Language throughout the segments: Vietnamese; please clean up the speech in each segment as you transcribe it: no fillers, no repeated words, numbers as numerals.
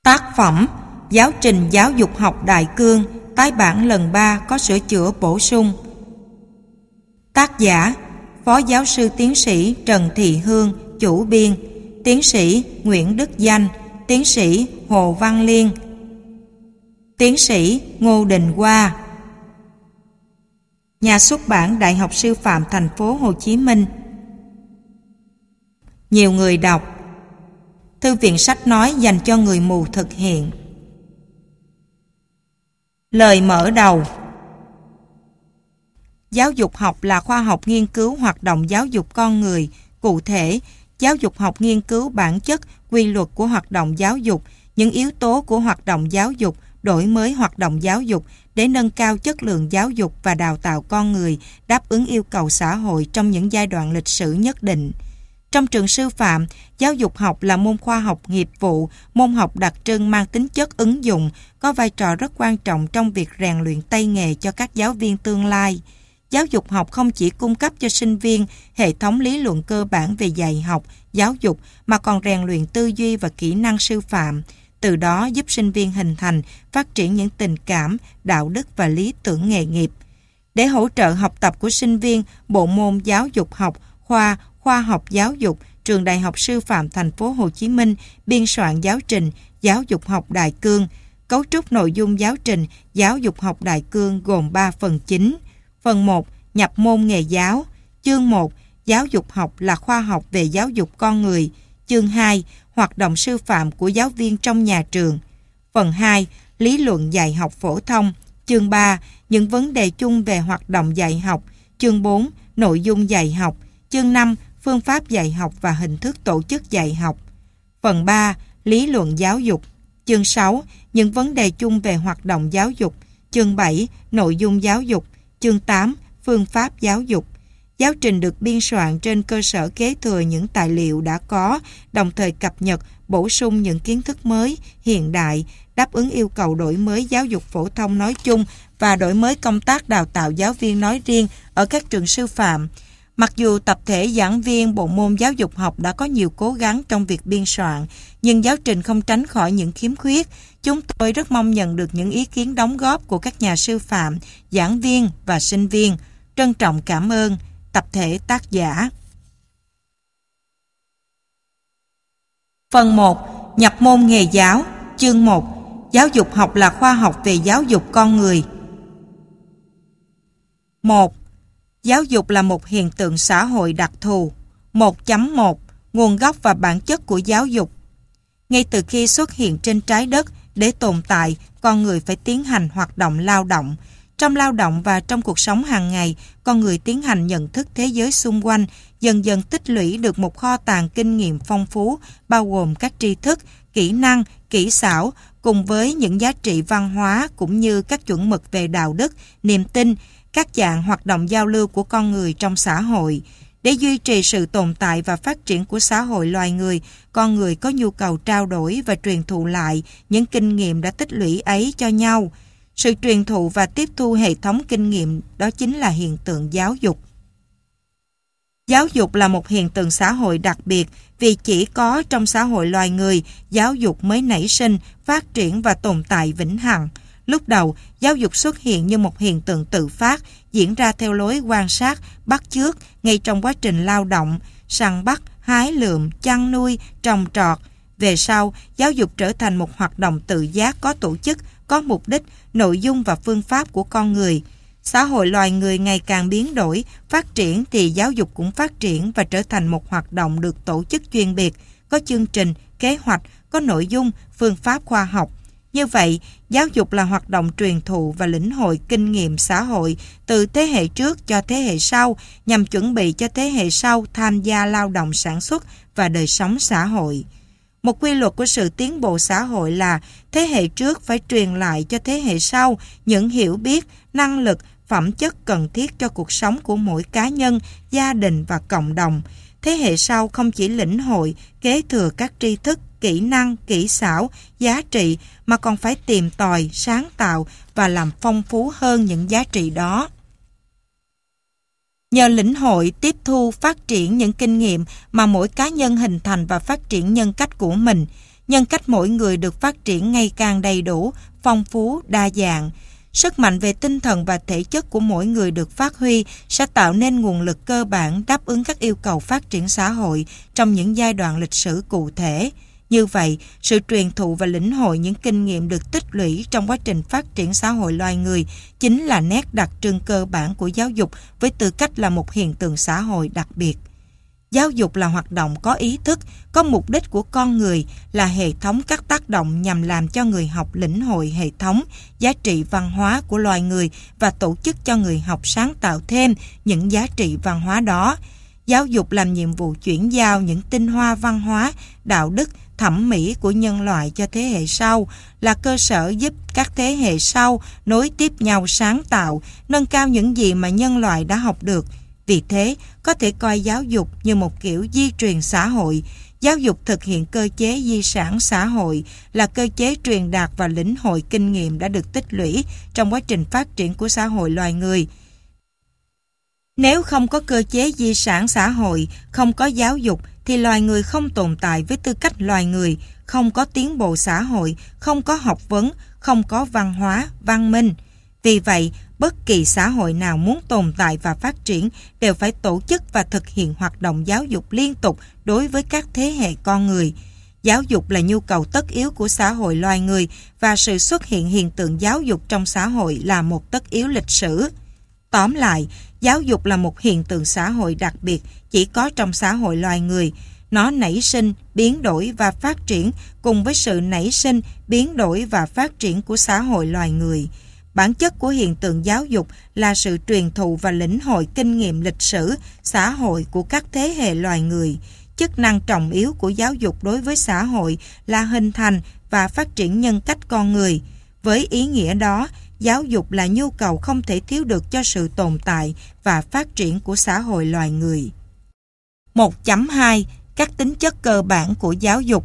Tác phẩm Giáo trình giáo dục học đại cương, tái bản lần 3 có sửa chữa bổ sung. Tác giả Phó giáo sư tiến sĩ Trần Thị Hương, chủ biên, tiến sĩ Nguyễn Đức Danh, tiến sĩ Hồ Văn Liên, tiến sĩ Ngô Đình Hoa. Nhà xuất bản Đại học Sư phạm Thành phố Hồ Chí Minh. Nhiều người đọc. Thư viện sách nói dành cho người mù thực hiện. Lời mở đầu. Giáo dục học là khoa học nghiên cứu hoạt động giáo dục con người. Cụ thể, giáo dục học nghiên cứu bản chất, quy luật của hoạt động giáo dục, những yếu tố của hoạt động giáo dục, đổi mới hoạt động giáo dục để nâng cao chất lượng giáo dục và đào tạo con người đáp ứng yêu cầu xã hội trong những giai đoạn lịch sử nhất định. Trong trường sư phạm, giáo dục học là môn khoa học nghiệp vụ, môn học đặc trưng mang tính chất ứng dụng, có vai trò rất quan trọng trong việc rèn luyện tay nghề cho các giáo viên tương lai. Giáo dục học không chỉ cung cấp cho sinh viên hệ thống lý luận cơ bản về dạy học, giáo dục, mà còn rèn luyện tư duy và kỹ năng sư phạm. Từ đó giúp sinh viên hình thành, phát triển những tình cảm, đạo đức và lý tưởng nghề nghiệp. Để hỗ trợ học tập của sinh viên, bộ môn giáo dục học, khoa học giáo dục, trường Đại học Sư phạm Thành phố Hồ Chí Minh biên soạn giáo trình giáo dục học đại cương. Cấu trúc nội dung giáo trình giáo dục học đại cương gồm 3 phần chính. Phần 1. Nhập môn nghề giáo. Chương 1. Giáo dục học là khoa học về giáo dục con người. Chương 2. Hoạt động sư phạm của giáo viên trong nhà trường. Phần 2. Lý luận dạy học phổ thông. Chương 3. Những vấn đề chung về hoạt động dạy học. Chương 4. Nội dung dạy học. Chương 5. Phương pháp dạy học và hình thức tổ chức dạy học. Phần 3. Lý luận giáo dục. Chương 6. Những vấn đề chung về hoạt động giáo dục. Chương 7. Nội dung giáo dục. Chương 8. Phương pháp giáo dục. Giáo trình được biên soạn trên cơ sở kế thừa những tài liệu đã có, đồng thời cập nhật, bổ sung những kiến thức mới, hiện đại, đáp ứng yêu cầu đổi mới giáo dục phổ thông nói chung và đổi mới công tác đào tạo giáo viên nói riêng ở các trường sư phạm. Mặc dù tập thể giảng viên bộ môn giáo dục học đã có nhiều cố gắng trong việc biên soạn, nhưng giáo trình không tránh khỏi những khiếm khuyết. Chúng tôi rất mong nhận được những ý kiến đóng góp của các nhà sư phạm, giảng viên và sinh viên. Trân trọng cảm ơn. Tập thể tác giả. Phần 1. Nhập môn nghề giáo. Chương 1. Giáo dục học là khoa học về giáo dục con người. 1. Giáo dục là một hiện tượng xã hội đặc thù. 1.1. Nguồn gốc và bản chất của giáo dục. Ngay từ khi xuất hiện trên trái đất, để tồn tại, con người phải tiến hành hoạt động lao động. Trong lao động và trong cuộc sống hàng ngày, con người tiến hành nhận thức thế giới xung quanh, dần dần tích lũy được một kho tàng kinh nghiệm phong phú, bao gồm các tri thức, kỹ năng, kỹ xảo, cùng với những giá trị văn hóa cũng như các chuẩn mực về đạo đức, niềm tin, các dạng hoạt động giao lưu của con người trong xã hội. Để duy trì sự tồn tại và phát triển của xã hội loài người, con người có nhu cầu trao đổi và truyền thụ lại những kinh nghiệm đã tích lũy ấy cho nhau. Sự truyền thụ và tiếp thu hệ thống kinh nghiệm đó chính là hiện tượng giáo dục. Giáo dục là một hiện tượng xã hội đặc biệt vì chỉ có trong xã hội loài người, giáo dục mới nảy sinh, phát triển và tồn tại vĩnh hằng. Lúc đầu, giáo dục xuất hiện như một hiện tượng tự phát, diễn ra theo lối quan sát, bắt chước ngay trong quá trình lao động, săn bắt, hái lượm, chăn nuôi, trồng trọt. Về sau, giáo dục trở thành một hoạt động tự giác có tổ chức, có mục đích, nội dung và phương pháp của con người. Xã hội loài người ngày càng biến đổi, phát triển thì giáo dục cũng phát triển và trở thành một hoạt động được tổ chức chuyên biệt, có chương trình, kế hoạch, có nội dung, phương pháp khoa học. Như vậy, giáo dục là hoạt động truyền thụ và lĩnh hội kinh nghiệm xã hội từ thế hệ trước cho thế hệ sau nhằm chuẩn bị cho thế hệ sau tham gia lao động sản xuất và đời sống xã hội. Một quy luật của sự tiến bộ xã hội là thế hệ trước phải truyền lại cho thế hệ sau những hiểu biết, năng lực, phẩm chất cần thiết cho cuộc sống của mỗi cá nhân, gia đình và cộng đồng. Thế hệ sau không chỉ lĩnh hội, kế thừa các tri thức, kỹ năng, kỹ xảo, giá trị mà còn phải tìm tòi, sáng tạo và làm phong phú hơn những giá trị đó. Nhờ lĩnh hội, tiếp thu, phát triển những kinh nghiệm mà mỗi cá nhân hình thành và phát triển nhân cách của mình. nhân cách mỗi người được phát triển ngày càng đầy đủ, phong phú, đa dạng. Sức mạnh về tinh thần và thể chất của mỗi người được phát huy sẽ tạo nên nguồn lực cơ bản đáp ứng các yêu cầu phát triển xã hội trong những giai đoạn lịch sử cụ thể. Như vậy, sự truyền thụ và lĩnh hội những kinh nghiệm được tích lũy trong quá trình phát triển xã hội loài người chính là nét đặc trưng cơ bản của giáo dục với tư cách là một hiện tượng xã hội đặc biệt. Giáo dục là hoạt động có ý thức, có mục đích của con người, là hệ thống các tác động nhằm làm cho người học lĩnh hội hệ thống, giá trị văn hóa của loài người và tổ chức cho người học sáng tạo thêm những giá trị văn hóa đó. Giáo dục làm nhiệm vụ chuyển giao những tinh hoa văn hóa, đạo đức, thẩm mỹ của nhân loại cho thế hệ sau, là cơ sở giúp các thế hệ sau nối tiếp nhau sáng tạo, nâng cao những gì mà nhân loại đã học được. Vì thế, có thể coi giáo dục như một kiểu di truyền xã hội. Giáo dục thực hiện cơ chế di sản xã hội là cơ chế truyền đạt và lĩnh hội kinh nghiệm đã được tích lũy trong quá trình phát triển của xã hội loài người. Nếu không có cơ chế di sản xã hội, không có giáo dục, thì loài người không tồn tại với tư cách loài người, không có tiến bộ xã hội, không có học vấn, không có văn hóa, văn minh. Vì vậy, bất kỳ xã hội nào muốn tồn tại và phát triển đều phải tổ chức và thực hiện hoạt động giáo dục liên tục đối với các thế hệ con người. Giáo dục là nhu cầu tất yếu của xã hội loài người và sự xuất hiện hiện tượng giáo dục trong xã hội là một tất yếu lịch sử. Tóm lại, giáo dục là một hiện tượng xã hội đặc biệt chỉ có trong xã hội loài người. Nó nảy sinh, biến đổi và phát triển cùng với sự nảy sinh, biến đổi và phát triển của xã hội loài người. Bản chất của hiện tượng giáo dục là sự truyền thụ và lĩnh hội kinh nghiệm lịch sử, xã hội của các thế hệ loài người. Chức năng trọng yếu của giáo dục đối với xã hội là hình thành và phát triển nhân cách con người. Với ý nghĩa đó, giáo dục là nhu cầu không thể thiếu được cho sự tồn tại và phát triển của xã hội loài người. 1.2 Các tính chất cơ bản của giáo dục.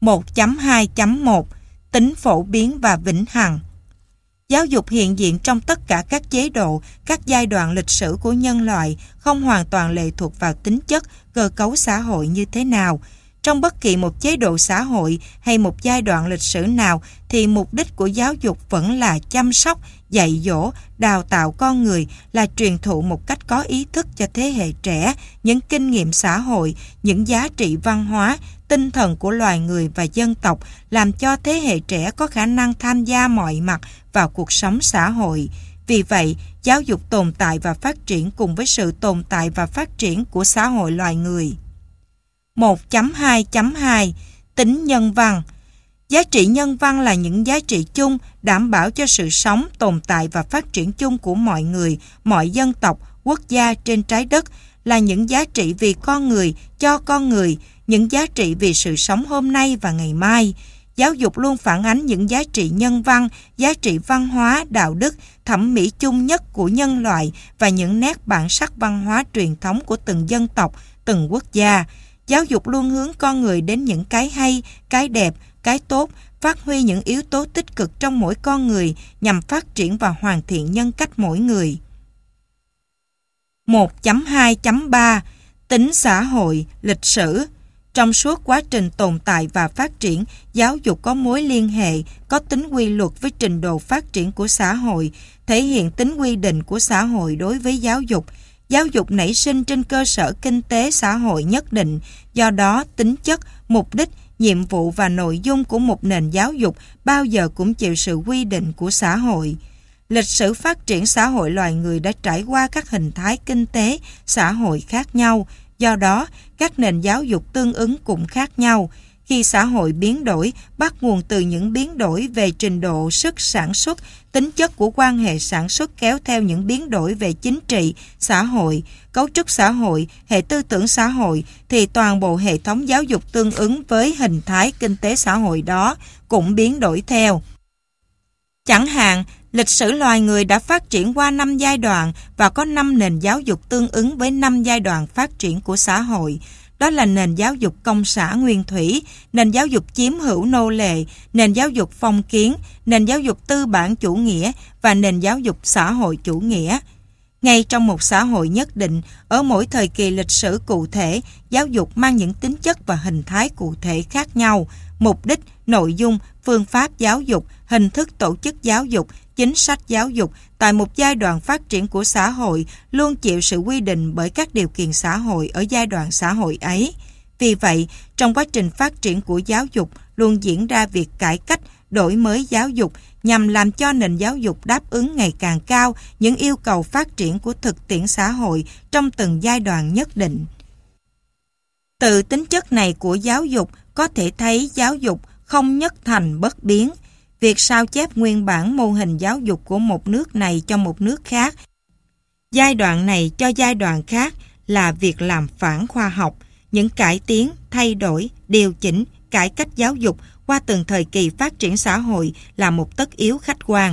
1.2.1 Tính phổ biến và vĩnh hằng. Giáo dục hiện diện trong tất cả các chế độ, các giai đoạn lịch sử của nhân loại, không hoàn toàn lệ thuộc vào tính chất, cơ cấu xã hội như thế nào. Trong bất kỳ một chế độ xã hội hay một giai đoạn lịch sử nào thì mục đích của giáo dục vẫn là chăm sóc, dạy dỗ, đào tạo con người, là truyền thụ một cách có ý thức cho thế hệ trẻ những kinh nghiệm xã hội, những giá trị văn hóa, tinh thần của loài người và dân tộc, làm cho thế hệ trẻ có khả năng tham gia mọi mặt vào cuộc sống xã hội. Vì vậy, giáo dục tồn tại và phát triển cùng với sự tồn tại và phát triển của xã hội loài người. 1.2.2 Tính nhân văn. Giá trị nhân văn là những giá trị chung đảm bảo cho sự sống, tồn tại và phát triển chung của mọi người, mọi dân tộc, quốc gia trên trái đất, là những giá trị vì con người, cho con người, những giá trị vì sự sống hôm nay và ngày mai. Giáo dục luôn phản ánh những giá trị nhân văn, giá trị văn hóa, đạo đức, thẩm mỹ chung nhất của nhân loại và những nét bản sắc văn hóa truyền thống của từng dân tộc, từng quốc gia. Giáo dục luôn hướng con người đến những cái hay, cái đẹp, cái tốt, phát huy những yếu tố tích cực trong mỗi con người nhằm phát triển và hoàn thiện nhân cách mỗi người. 1.2.3 Tính xã hội, lịch sử. Trong suốt quá trình tồn tại và phát triển, giáo dục có mối liên hệ, có tính quy luật với trình độ phát triển của xã hội, thể hiện tính quy định của xã hội đối với giáo dục. Giáo dục nảy sinh trên cơ sở kinh tế xã hội nhất định, do đó tính chất, mục đích, nhiệm vụ và nội dung của một nền giáo dục bao giờ cũng chịu sự quy định của xã hội. Lịch sử phát triển xã hội loài người đã trải qua các hình thái kinh tế, xã hội khác nhau, do đó các nền giáo dục tương ứng cũng khác nhau. Khi xã hội biến đổi, bắt nguồn từ những biến đổi về trình độ sức sản xuất, tính chất của quan hệ sản xuất kéo theo những biến đổi về chính trị, xã hội, cấu trúc xã hội, hệ tư tưởng xã hội, thì toàn bộ hệ thống giáo dục tương ứng với hình thái kinh tế xã hội đó cũng biến đổi theo. Chẳng hạn, lịch sử loài người đã phát triển qua 5 giai đoạn và có 5 nền giáo dục tương ứng với 5 giai đoạn phát triển của xã hội. Đó là nền giáo dục công xã nguyên thủy, nền giáo dục chiếm hữu nô lệ, nền giáo dục phong kiến, nền giáo dục tư bản chủ nghĩa và nền giáo dục xã hội chủ nghĩa. Ngay trong một xã hội nhất định, ở mỗi thời kỳ lịch sử cụ thể, giáo dục mang những tính chất và hình thái cụ thể khác nhau. mục đích, nội dung, phương pháp giáo dục, hình thức tổ chức giáo dục, chính sách giáo dục tại một giai đoạn phát triển của xã hội luôn chịu sự quy định bởi các điều kiện xã hội ở giai đoạn xã hội ấy. Vì vậy, trong quá trình phát triển của giáo dục luôn diễn ra việc cải cách, đổi mới giáo dục nhằm làm cho nền giáo dục đáp ứng ngày càng cao những yêu cầu phát triển của thực tiễn xã hội trong từng giai đoạn nhất định. Từ tính chất này của giáo dục có thể thấy giáo dục không nhất thành bất biến. Việc sao chép nguyên bản mô hình giáo dục của một nước này cho một nước khác, giai đoạn này cho giai đoạn khác là việc làm phản khoa học. Những cải tiến, thay đổi, điều chỉnh, cải cách giáo dục qua từng thời kỳ phát triển xã hội là một tất yếu khách quan.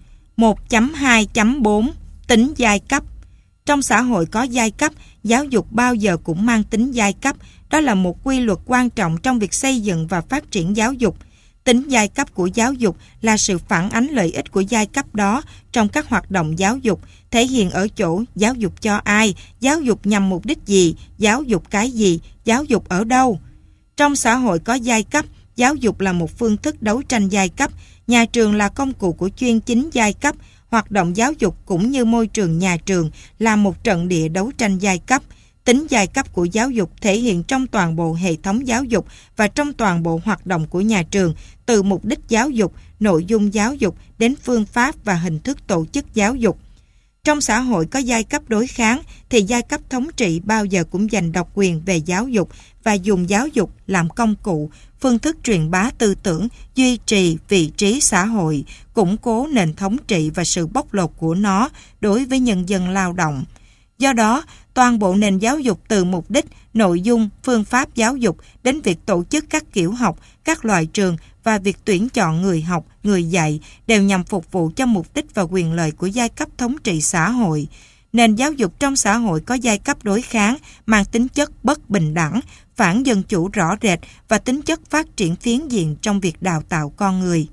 1.2.4 Tính giai cấp. Trong xã hội có giai cấp, giáo dục bao giờ cũng mang tính giai cấp. Đó là một quy luật quan trọng trong việc xây dựng và phát triển giáo dục. Tính giai cấp của giáo dục là sự phản ánh lợi ích của giai cấp đó trong các hoạt động giáo dục, thể hiện ở chỗ giáo dục cho ai, giáo dục nhằm mục đích gì, giáo dục cái gì, giáo dục ở đâu. Trong xã hội có giai cấp, giáo dục là một phương thức đấu tranh giai cấp, nhà trường là công cụ của chuyên chính giai cấp, hoạt động giáo dục cũng như môi trường nhà trường là một trận địa đấu tranh giai cấp. Tính giai cấp của giáo dục thể hiện trong toàn bộ hệ thống giáo dục và trong toàn bộ hoạt động của nhà trường, từ mục đích giáo dục, nội dung giáo dục đến phương pháp và hình thức tổ chức giáo dục. Trong xã hội có giai cấp đối kháng thì giai cấp thống trị bao giờ cũng giành độc quyền về giáo dục và dùng giáo dục làm công cụ, phương thức truyền bá tư tưởng, duy trì vị trí xã hội, củng cố nền thống trị và sự bóc lột của nó đối với nhân dân lao động. Do đó, toàn bộ nền giáo dục từ mục đích, nội dung, phương pháp giáo dục đến việc tổ chức các kiểu học, các loại trường và việc tuyển chọn người học, người dạy đều nhằm phục vụ cho mục đích và quyền lợi của giai cấp thống trị xã hội. Nền giáo dục trong xã hội có giai cấp đối kháng mang tính chất bất bình đẳng, phản dân chủ rõ rệt và tính chất phát triển phiến diện trong việc đào tạo con người.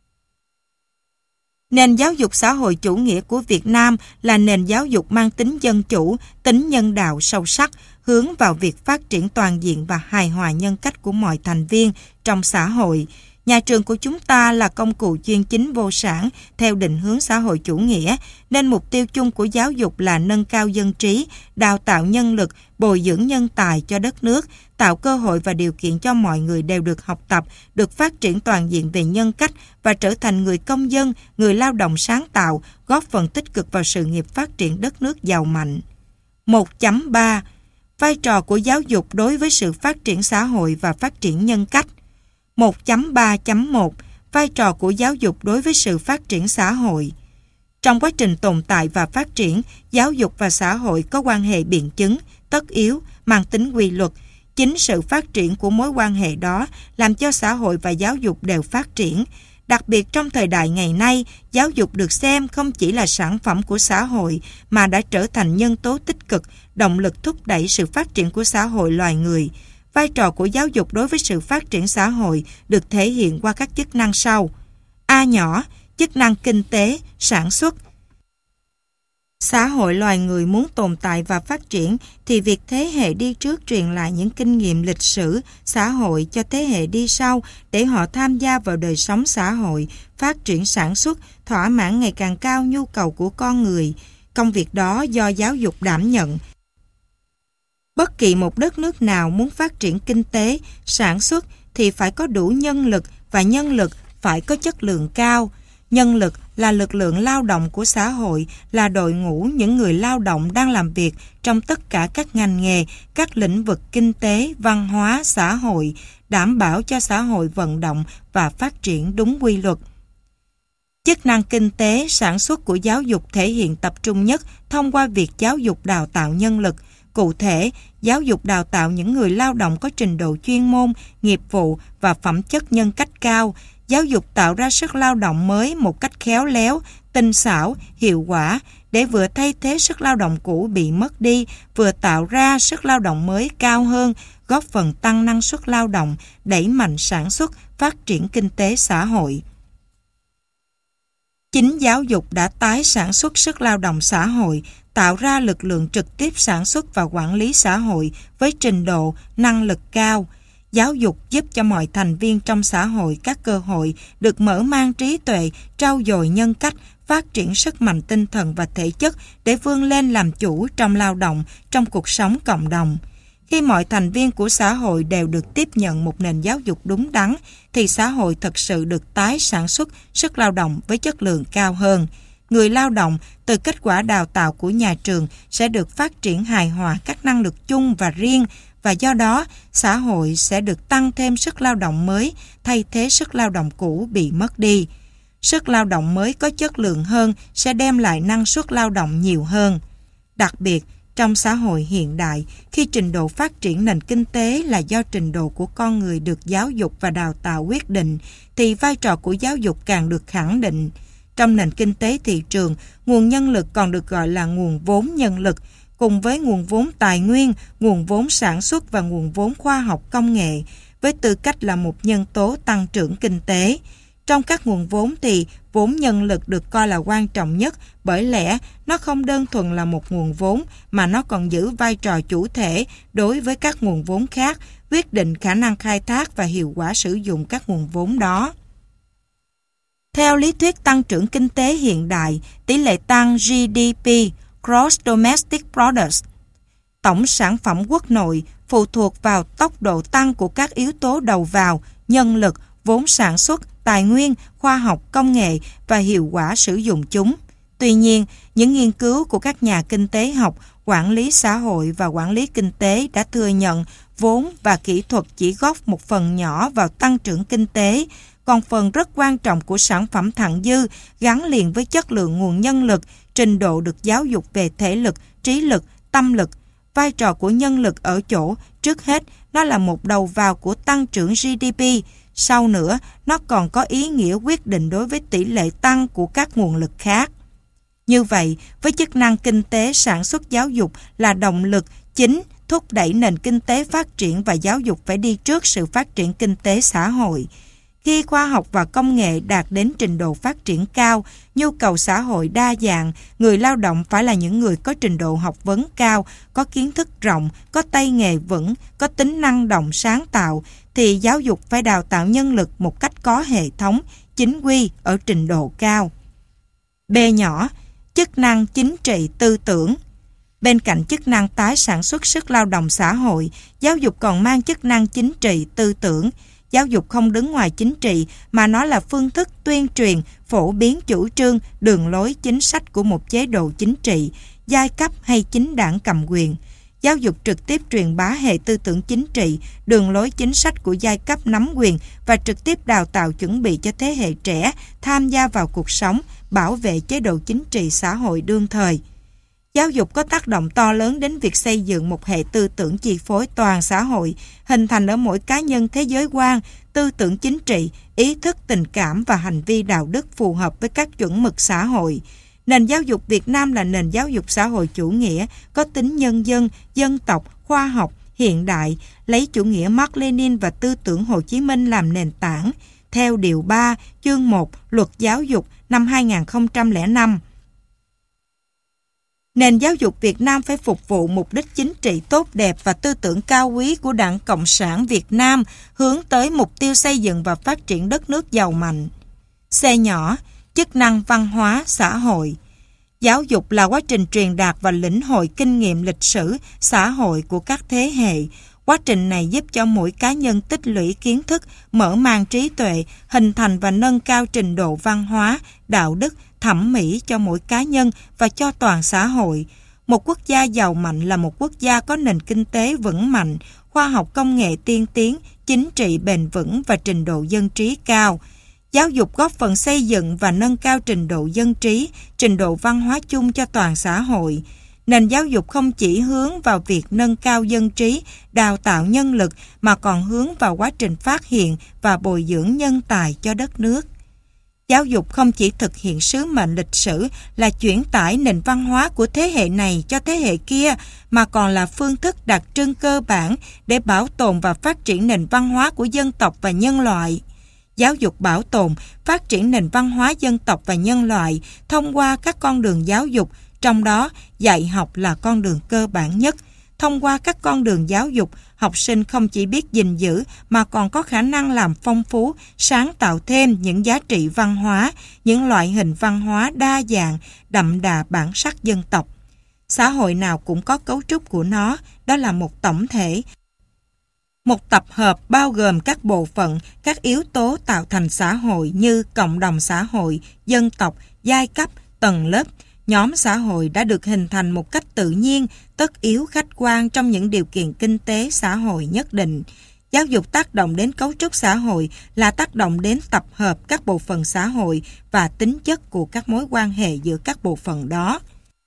Nền giáo dục xã hội chủ nghĩa của Việt Nam là nền giáo dục mang tính dân chủ, tính nhân đạo sâu sắc, hướng vào việc phát triển toàn diện và hài hòa nhân cách của mọi thành viên trong xã hội. Nhà trường của chúng ta là công cụ chuyên chính vô sản theo định hướng xã hội chủ nghĩa, nên mục tiêu chung của giáo dục là nâng cao dân trí, đào tạo nhân lực, bồi dưỡng nhân tài cho đất nước, tạo cơ hội và điều kiện cho mọi người đều được học tập, được phát triển toàn diện về nhân cách và trở thành người công dân, người lao động sáng tạo, góp phần tích cực vào sự nghiệp phát triển đất nước giàu mạnh. 1.3 Vai trò của giáo dục đối với sự phát triển xã hội và phát triển nhân cách. 1.3.1 Vai trò của giáo dục đối với sự phát triển xã hội. Trong quá trình tồn tại và phát triển, giáo dục và xã hội có quan hệ biện chứng, tất yếu, mang tính quy luật. Chính sự phát triển của mối quan hệ đó làm cho xã hội và giáo dục đều phát triển. Đặc biệt trong thời đại ngày nay, giáo dục được xem không chỉ là sản phẩm của xã hội mà đã trở thành nhân tố tích cực, động lực thúc đẩy sự phát triển của xã hội loài người. Vai trò của giáo dục đối với sự phát triển xã hội được thể hiện qua các chức năng sau. A nhỏ, chức năng kinh tế, sản xuất. Xã hội loài người muốn tồn tại và phát triển thì việc thế hệ đi trước truyền lại những kinh nghiệm lịch sử, xã hội cho thế hệ đi sau để họ tham gia vào đời sống xã hội, phát triển sản xuất, thỏa mãn ngày càng cao nhu cầu của con người. Công việc đó do giáo dục đảm nhận. Bất kỳ một đất nước nào muốn phát triển kinh tế, sản xuất thì phải có đủ nhân lực và nhân lực phải có chất lượng cao. Nhân lực là lực lượng lao động của xã hội, là đội ngũ những người lao động đang làm việc trong tất cả các ngành nghề, các lĩnh vực kinh tế, văn hóa, xã hội, đảm bảo cho xã hội vận động và phát triển đúng quy luật. Chức năng kinh tế, sản xuất của giáo dục thể hiện tập trung nhất thông qua việc giáo dục đào tạo nhân lực. Cụ thể, giáo dục đào tạo những người lao động có trình độ chuyên môn, nghiệp vụ và phẩm chất nhân cách cao. Giáo dục tạo ra sức lao động mới một cách khéo léo, tinh xảo, hiệu quả để vừa thay thế sức lao động cũ bị mất đi, vừa tạo ra sức lao động mới cao hơn, góp phần tăng năng suất lao động, đẩy mạnh sản xuất, phát triển kinh tế xã hội. Chính giáo dục đã tái sản xuất sức lao động xã hội, tạo ra lực lượng trực tiếp sản xuất và quản lý xã hội với trình độ, năng lực cao. Giáo dục giúp cho mọi thành viên trong xã hội các cơ hội được mở mang trí tuệ, trau dồi nhân cách, phát triển sức mạnh tinh thần và thể chất để vươn lên làm chủ trong lao động, trong cuộc sống cộng đồng. Khi mọi thành viên của xã hội đều được tiếp nhận một nền giáo dục đúng đắn, thì xã hội thực sự được tái sản xuất sức lao động với chất lượng cao hơn. Người lao động từ kết quả đào tạo của nhà trường sẽ được phát triển hài hòa các năng lực chung và riêng, và do đó xã hội sẽ được tăng thêm sức lao động mới thay thế sức lao động cũ bị mất đi. Sức lao động mới có chất lượng hơn sẽ đem lại năng suất lao động nhiều hơn. Đặc biệt, trong xã hội hiện đại, khi trình độ phát triển nền kinh tế là do trình độ của con người được giáo dục và đào tạo quyết định, thì vai trò của giáo dục càng được khẳng định. Trong nền kinh tế thị trường, nguồn nhân lực còn được gọi là nguồn vốn nhân lực, cùng với nguồn vốn tài nguyên, nguồn vốn sản xuất và nguồn vốn khoa học công nghệ, với tư cách là một nhân tố tăng trưởng kinh tế. Trong các nguồn vốn thì vốn nhân lực được coi là quan trọng nhất, bởi lẽ nó không đơn thuần là một nguồn vốn mà nó còn giữ vai trò chủ thể đối với các nguồn vốn khác, quyết định khả năng khai thác và hiệu quả sử dụng các nguồn vốn đó. Theo lý thuyết tăng trưởng kinh tế hiện đại, tỷ lệ tăng GDP, Gross Domestic Product, tổng sản phẩm quốc nội, phụ thuộc vào tốc độ tăng của các yếu tố đầu vào, nhân lực, vốn sản xuất, tài nguyên, khoa học, công nghệ và hiệu quả sử dụng chúng. Tuy nhiên, những nghiên cứu của các nhà kinh tế học, quản lý xã hội và quản lý kinh tế đã thừa nhận vốn và kỹ thuật chỉ góp một phần nhỏ vào tăng trưởng kinh tế, còn phần rất quan trọng của sản phẩm thặng dư gắn liền với chất lượng nguồn nhân lực, trình độ được giáo dục về thể lực, trí lực, tâm lực. Vai trò của nhân lực ở chỗ, trước hết, nó là một đầu vào của tăng trưởng GDP, sau nữa, nó còn có ý nghĩa quyết định đối với tỷ lệ tăng của các nguồn lực khác. Như vậy, với chức năng kinh tế sản xuất giáo dục là động lực chính thúc đẩy nền kinh tế phát triển, và giáo dục phải đi trước sự phát triển kinh tế xã hội. Khi khoa học và công nghệ đạt đến trình độ phát triển cao, nhu cầu xã hội đa dạng, người lao động phải là những người có trình độ học vấn cao, có kiến thức rộng, có tay nghề vững, có tính năng động sáng tạo, thì giáo dục phải đào tạo nhân lực một cách có hệ thống, chính quy ở trình độ cao. B nhỏ, chức năng chính trị tư tưởng. Bên cạnh chức năng tái sản xuất sức lao động xã hội, giáo dục còn mang chức năng chính trị tư tưởng. Giáo dục không đứng ngoài chính trị, mà nó là phương thức tuyên truyền, phổ biến chủ trương, đường lối chính sách của một chế độ chính trị, giai cấp hay chính đảng cầm quyền. Giáo dục trực tiếp truyền bá hệ tư tưởng chính trị, đường lối chính sách của giai cấp nắm quyền và trực tiếp đào tạo chuẩn bị cho thế hệ trẻ tham gia vào cuộc sống, bảo vệ chế độ chính trị xã hội đương thời. Giáo dục có tác động to lớn đến việc xây dựng một hệ tư tưởng chi phối toàn xã hội, hình thành ở mỗi cá nhân thế giới quan, tư tưởng chính trị, ý thức tình cảm và hành vi đạo đức phù hợp với các chuẩn mực xã hội. Nền giáo dục Việt Nam là nền giáo dục xã hội chủ nghĩa, có tính nhân dân, dân tộc, khoa học, hiện đại, lấy chủ nghĩa Mác Lênin và tư tưởng Hồ Chí Minh làm nền tảng, theo Điều 3, chương 1, Luật Giáo dục năm 2005. Nền giáo dục Việt Nam phải phục vụ mục đích chính trị tốt đẹp và tư tưởng cao quý của Đảng Cộng sản Việt Nam, hướng tới mục tiêu xây dựng và phát triển đất nước giàu mạnh. C nhỏ, chức năng văn hóa xã hội. Giáo dục là quá trình truyền đạt và lĩnh hội kinh nghiệm lịch sử, xã hội của các thế hệ. Quá trình này giúp cho mỗi cá nhân tích lũy kiến thức, mở mang trí tuệ, hình thành và nâng cao trình độ văn hóa, đạo đức, thẩm mỹ cho mỗi cá nhân và cho toàn xã hội. Một quốc gia giàu mạnh là một quốc gia có nền kinh tế vững mạnh, khoa học công nghệ tiên tiến, chính trị bền vững và trình độ dân trí cao. Giáo dục góp phần xây dựng và nâng cao trình độ dân trí, trình độ văn hóa chung cho toàn xã hội. Nền giáo dục không chỉ hướng vào việc nâng cao dân trí, đào tạo nhân lực, mà còn hướng vào quá trình phát hiện và bồi dưỡng nhân tài cho đất nước. Giáo dục không chỉ thực hiện sứ mệnh lịch sử là chuyển tải nền văn hóa của thế hệ này cho thế hệ kia, mà còn là phương thức đặc trưng cơ bản để bảo tồn và phát triển nền văn hóa của dân tộc và nhân loại. Giáo dục bảo tồn, phát triển nền văn hóa dân tộc và nhân loại thông qua các con đường giáo dục, trong đó dạy học là con đường cơ bản nhất. Thông qua các con đường giáo dục, học sinh không chỉ biết gìn giữ mà còn có khả năng làm phong phú, sáng tạo thêm những giá trị văn hóa, những loại hình văn hóa đa dạng, đậm đà bản sắc dân tộc. Xã hội nào cũng có cấu trúc của nó, đó là một tổng thể. Một tập hợp bao gồm các bộ phận, các yếu tố tạo thành xã hội như cộng đồng xã hội, dân tộc, giai cấp, tầng lớp. Nhóm xã hội đã được hình thành một cách tự nhiên, tất yếu khách quan trong những điều kiện kinh tế xã hội nhất định. Giáo dục tác động đến cấu trúc xã hội là tác động đến tập hợp các bộ phận xã hội và tính chất của các mối quan hệ giữa các bộ phận đó.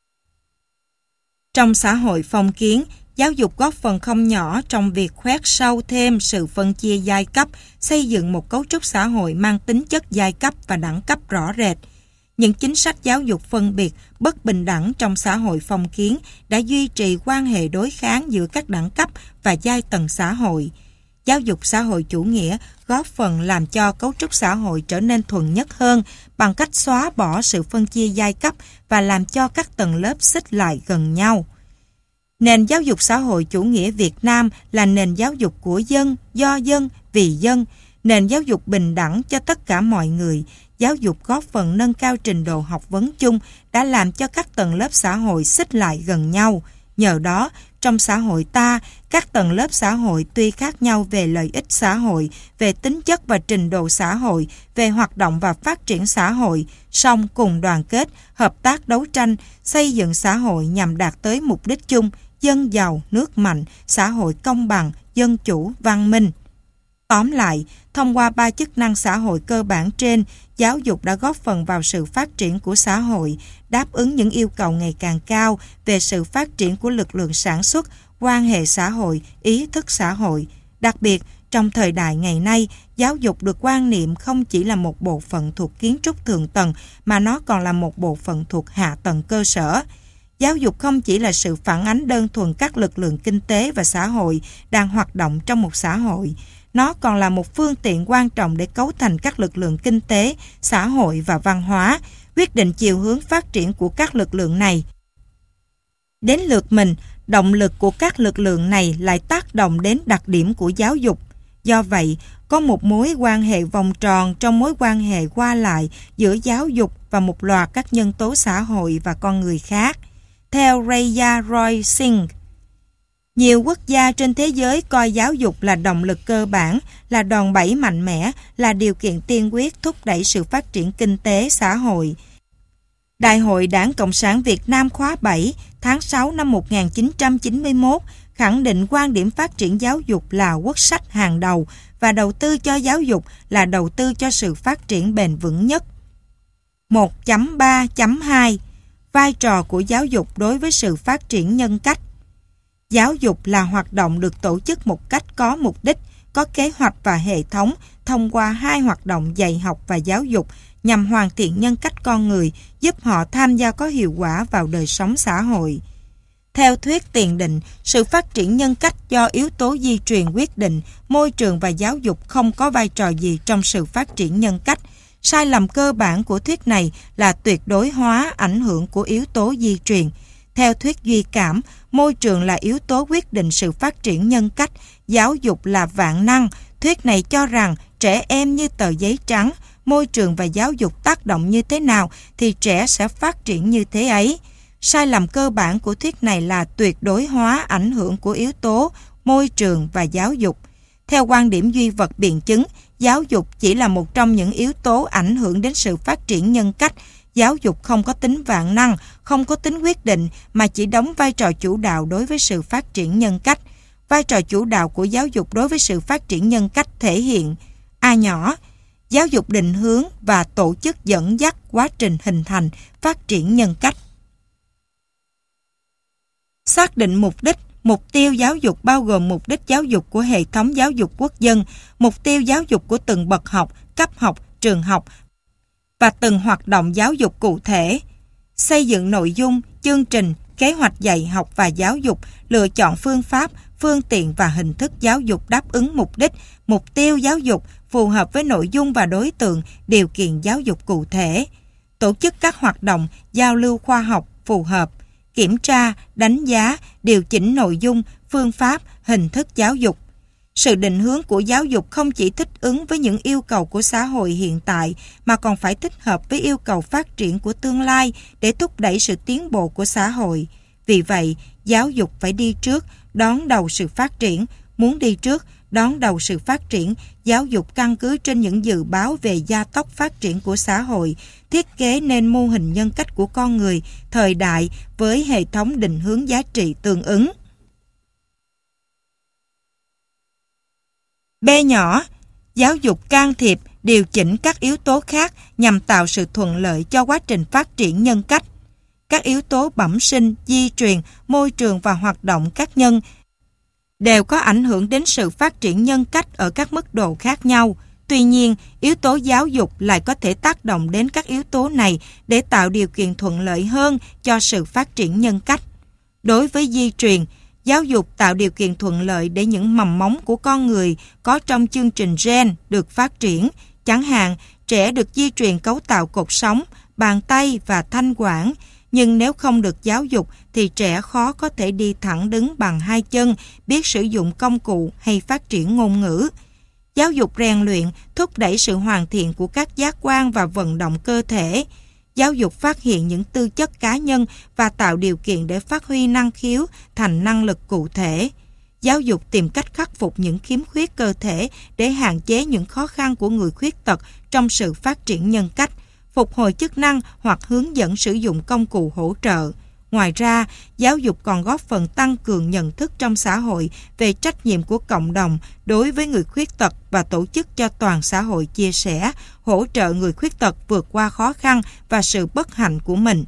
Trong xã hội phong kiến, giáo dục góp phần không nhỏ trong việc khoét sâu thêm sự phân chia giai cấp, xây dựng một cấu trúc xã hội mang tính chất giai cấp và đẳng cấp rõ rệt. Những chính sách giáo dục phân biệt, bất bình đẳng trong xã hội phong kiến đã duy trì quan hệ đối kháng giữa các đẳng cấp và giai tầng xã hội. Giáo dục xã hội chủ nghĩa góp phần làm cho cấu trúc xã hội trở nên thuần nhất hơn bằng cách xóa bỏ sự phân chia giai cấp và làm cho các tầng lớp xích lại gần nhau. Nền giáo dục xã hội chủ nghĩa Việt Nam là nền giáo dục của dân, do dân, vì dân, nền giáo dục bình đẳng cho tất cả mọi người. Giáo dục góp phần nâng cao trình độ học vấn chung đã làm cho các tầng lớp xã hội xích lại gần nhau. Nhờ đó, trong xã hội ta, các tầng lớp xã hội tuy khác nhau về lợi ích xã hội, về tính chất và trình độ xã hội, về hoạt động và phát triển xã hội, song cùng đoàn kết, hợp tác đấu tranh, xây dựng xã hội nhằm đạt tới mục đích chung, dân giàu, nước mạnh, xã hội công bằng, dân chủ, văn minh. Tóm lại, thông qua 3 chức năng xã hội cơ bản trên, giáo dục đã góp phần vào sự phát triển của xã hội, đáp ứng những yêu cầu ngày càng cao về sự phát triển của lực lượng sản xuất, quan hệ xã hội, ý thức xã hội. Đặc biệt, trong thời đại ngày nay, giáo dục được quan niệm không chỉ là một bộ phận thuộc kiến trúc thượng tầng, mà nó còn là một bộ phận thuộc hạ tầng cơ sở. Giáo dục không chỉ là sự phản ánh đơn thuần các lực lượng kinh tế và xã hội đang hoạt động trong một xã hội. Nó còn là một phương tiện quan trọng để cấu thành các lực lượng kinh tế, xã hội và văn hóa, quyết định chiều hướng phát triển của các lực lượng này. Đến lượt mình, động lực của các lực lượng này lại tác động đến đặc điểm của giáo dục. Do vậy, có một mối quan hệ vòng tròn trong mối quan hệ qua lại giữa giáo dục và một loạt các nhân tố xã hội và con người khác. Theo Raya Roy Singh, nhiều quốc gia trên thế giới coi giáo dục là động lực cơ bản, là đòn bẩy mạnh mẽ, là điều kiện tiên quyết thúc đẩy sự phát triển kinh tế xã hội. Đại hội Đảng Cộng sản Việt Nam khóa 7 tháng 6 năm 1991 khẳng định quan điểm phát triển giáo dục là quốc sách hàng đầu và đầu tư cho giáo dục là đầu tư cho sự phát triển bền vững nhất. 1.3.2 Vai trò của giáo dục đối với sự phát triển nhân cách. Giáo dục là hoạt động được tổ chức một cách có mục đích, có kế hoạch và hệ thống thông qua 2 hoạt động dạy học và giáo dục nhằm hoàn thiện nhân cách con người, giúp họ tham gia có hiệu quả vào đời sống xã hội. Theo thuyết tiền định, sự phát triển nhân cách do yếu tố di truyền quyết định, môi trường và giáo dục không có vai trò gì trong sự phát triển nhân cách. Sai lầm cơ bản của thuyết này là tuyệt đối hóa ảnh hưởng của yếu tố di truyền. Theo thuyết duy cảm, môi trường là yếu tố quyết định sự phát triển nhân cách, giáo dục là vạn năng. Thuyết này cho rằng trẻ em như tờ giấy trắng, môi trường và giáo dục tác động như thế nào thì trẻ sẽ phát triển như thế ấy. Sai lầm cơ bản của thuyết này là tuyệt đối hóa ảnh hưởng của yếu tố môi trường và giáo dục. Theo quan điểm duy vật biện chứng, giáo dục chỉ là một trong những yếu tố ảnh hưởng đến sự phát triển nhân cách. Giáo dục không có tính vạn năng, không có tính quyết định mà chỉ đóng vai trò chủ đạo đối với sự phát triển nhân cách. Vai trò chủ đạo của giáo dục đối với sự phát triển nhân cách thể hiện: A nhỏ, giáo dục định hướng và tổ chức dẫn dắt quá trình hình thành, phát triển nhân cách. Xác định mục đích. Mục tiêu giáo dục bao gồm mục đích giáo dục của hệ thống giáo dục quốc dân, mục tiêu giáo dục của từng bậc học, cấp học, trường học và từng hoạt động giáo dục cụ thể. Xây dựng nội dung, chương trình, kế hoạch dạy học và giáo dục, lựa chọn phương pháp, phương tiện và hình thức giáo dục đáp ứng mục đích, mục tiêu giáo dục phù hợp với nội dung và đối tượng, điều kiện giáo dục cụ thể. Tổ chức các hoạt động, giao lưu khoa học phù hợp. kiểm tra, đánh giá, điều chỉnh nội dung, phương pháp, hình thức giáo dục. Sự định hướng của giáo dục không chỉ thích ứng với những yêu cầu của xã hội hiện tại mà còn phải thích hợp với yêu cầu phát triển của tương lai để thúc đẩy sự tiến bộ của xã hội. Vì vậy, giáo dục phải đi trước, đón đầu sự phát triển. Muốn đi trước, đón đầu sự phát triển, giáo dục căn cứ trên những dự báo về gia tốc phát triển của xã hội, thiết kế nên mô hình nhân cách của con người, thời đại với hệ thống định hướng giá trị tương ứng. B nhỏ, giáo dục can thiệp, điều chỉnh các yếu tố khác nhằm tạo sự thuận lợi cho quá trình phát triển nhân cách. Các yếu tố bẩm sinh, di truyền, môi trường và hoạt động các nhân đều có ảnh hưởng đến sự phát triển nhân cách ở các mức độ khác nhau. Tuy nhiên, yếu tố giáo dục lại có thể tác động đến các yếu tố này để tạo điều kiện thuận lợi hơn cho sự phát triển nhân cách. Đối với di truyền, giáo dục tạo điều kiện thuận lợi để những mầm móng của con người có trong chương trình gen được phát triển. Chẳng hạn, trẻ được di truyền cấu tạo cột sống, bàn tay và thanh quản. Nhưng nếu không được giáo dục thì trẻ khó có thể đi thẳng đứng bằng hai chân, biết sử dụng công cụ hay phát triển ngôn ngữ. Giáo dục rèn luyện, thúc đẩy sự hoàn thiện của các giác quan và vận động cơ thể. Giáo dục phát hiện những tư chất cá nhân và tạo điều kiện để phát huy năng khiếu thành năng lực cụ thể. Giáo dục tìm cách khắc phục những khiếm khuyết cơ thể để hạn chế những khó khăn của người khuyết tật trong sự phát triển nhân cách, phục hồi chức năng hoặc hướng dẫn sử dụng công cụ hỗ trợ. Ngoài ra, giáo dục còn góp phần tăng cường nhận thức trong xã hội về trách nhiệm của cộng đồng đối với người khuyết tật và tổ chức cho toàn xã hội chia sẻ, hỗ trợ người khuyết tật vượt qua khó khăn và sự bất hạnh của mình.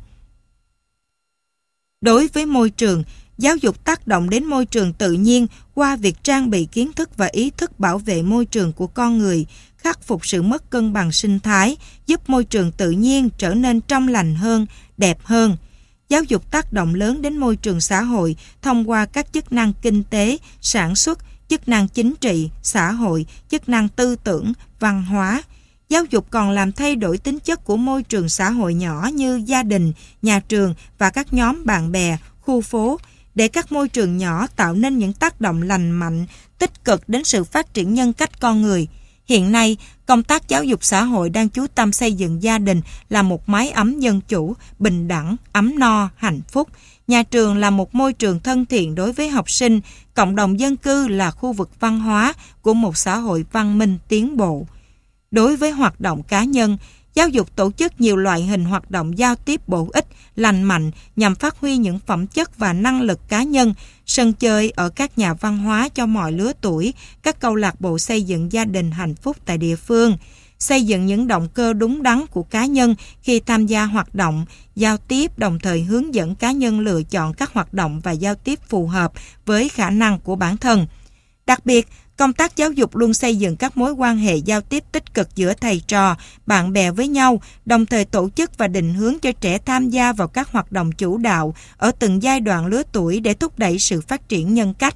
Đối với môi trường, giáo dục tác động đến môi trường tự nhiên qua việc trang bị kiến thức và ý thức bảo vệ môi trường của con người, khắc phục sự mất cân bằng sinh thái, giúp môi trường tự nhiên trở nên trong lành hơn, đẹp hơn. Giáo dục tác động lớn đến môi trường xã hội thông qua các chức năng kinh tế, sản xuất, chức năng chính trị, xã hội, chức năng tư tưởng, văn hóa. Giáo dục còn làm thay đổi tính chất của môi trường xã hội nhỏ như gia đình, nhà trường và các nhóm bạn bè, khu phố, để các môi trường nhỏ tạo nên những tác động lành mạnh, tích cực đến sự phát triển nhân cách con người. Hiện nay, công tác giáo dục xã hội đang chú tâm xây dựng gia đình là một mái ấm dân chủ, bình đẳng, ấm no, hạnh phúc. Nhà trường là một môi trường thân thiện đối với học sinh, cộng đồng dân cư là khu vực văn hóa của một xã hội văn minh tiến bộ. Đối với hoạt động cá nhân, giáo dục tổ chức nhiều loại hình hoạt động giao tiếp bổ ích, lành mạnh nhằm phát huy những phẩm chất và năng lực cá nhân, sân chơi ở các nhà văn hóa cho mọi lứa tuổi, các câu lạc bộ xây dựng gia đình hạnh phúc tại địa phương, xây dựng những động cơ đúng đắn của cá nhân khi tham gia hoạt động, giao tiếp đồng thời hướng dẫn cá nhân lựa chọn các hoạt động và giao tiếp phù hợp với khả năng của bản thân. Đặc biệt, công tác giáo dục luôn xây dựng các mối quan hệ giao tiếp tích cực giữa thầy trò, bạn bè với nhau, đồng thời tổ chức và định hướng cho trẻ tham gia vào các hoạt động chủ đạo ở từng giai đoạn lứa tuổi để thúc đẩy sự phát triển nhân cách.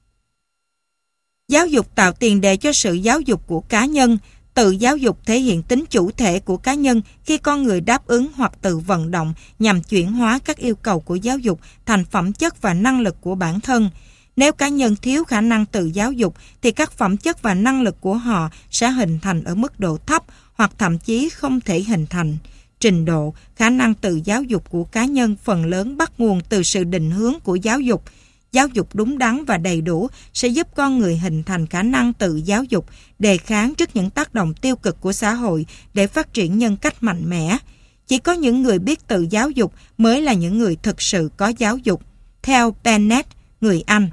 Giáo dục tạo tiền đề cho sự giáo dục của cá nhân. Tự giáo dục thể hiện tính chủ thể của cá nhân khi con người đáp ứng hoặc tự vận động nhằm chuyển hóa các yêu cầu của giáo dục thành phẩm chất và năng lực của bản thân. Nếu cá nhân thiếu khả năng tự giáo dục thì các phẩm chất và năng lực của họ sẽ hình thành ở mức độ thấp hoặc thậm chí không thể hình thành. Trình độ, khả năng tự giáo dục của cá nhân phần lớn bắt nguồn từ sự định hướng của giáo dục. Giáo dục đúng đắn và đầy đủ sẽ giúp con người hình thành khả năng tự giáo dục, đề kháng trước những tác động tiêu cực của xã hội để phát triển nhân cách mạnh mẽ. Chỉ có những người biết tự giáo dục mới là những người thực sự có giáo dục. Theo Bennett, người Anh.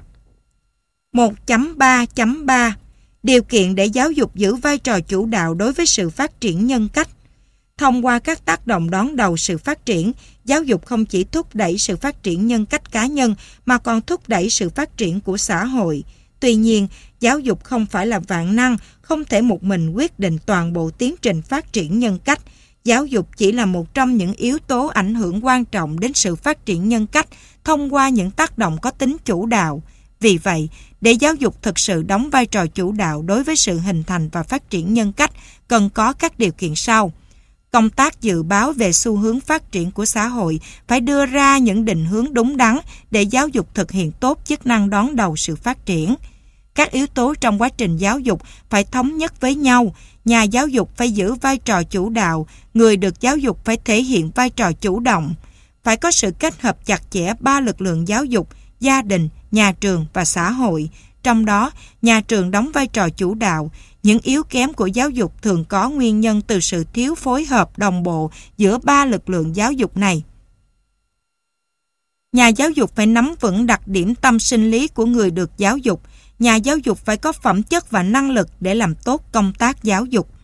1.3.3 Điều kiện để giáo dục giữ vai trò chủ đạo đối với sự phát triển nhân cách. Thông qua các tác động đón đầu sự phát triển, giáo dục không chỉ thúc đẩy sự phát triển nhân cách cá nhân mà còn thúc đẩy sự phát triển của xã hội. Tuy nhiên, giáo dục không phải là vạn năng, không thể một mình quyết định toàn bộ tiến trình phát triển nhân cách. Giáo dục chỉ là một trong những yếu tố ảnh hưởng quan trọng đến sự phát triển nhân cách thông qua những tác động có tính chủ đạo. Vì vậy, để giáo dục thực sự đóng vai trò chủ đạo đối với sự hình thành và phát triển nhân cách, cần có các điều kiện sau. Công tác dự báo về xu hướng phát triển của xã hội phải đưa ra những định hướng đúng đắn để giáo dục thực hiện tốt chức năng đón đầu sự phát triển. Các yếu tố trong quá trình giáo dục phải thống nhất với nhau. Nhà giáo dục phải giữ vai trò chủ đạo, người được giáo dục phải thể hiện vai trò chủ động. Phải có sự kết hợp chặt chẽ ba lực lượng giáo dục, gia đình, nhà trường và xã hội. Trong đó, nhà trường đóng vai trò chủ đạo. Những yếu kém của giáo dục thường có nguyên nhân từ sự thiếu phối hợp đồng bộ giữa ba lực lượng giáo dục này. Nhà giáo dục phải nắm vững đặc điểm tâm sinh lý của người được giáo dục. Nhà giáo dục phải có phẩm chất và năng lực để làm tốt công tác giáo dục.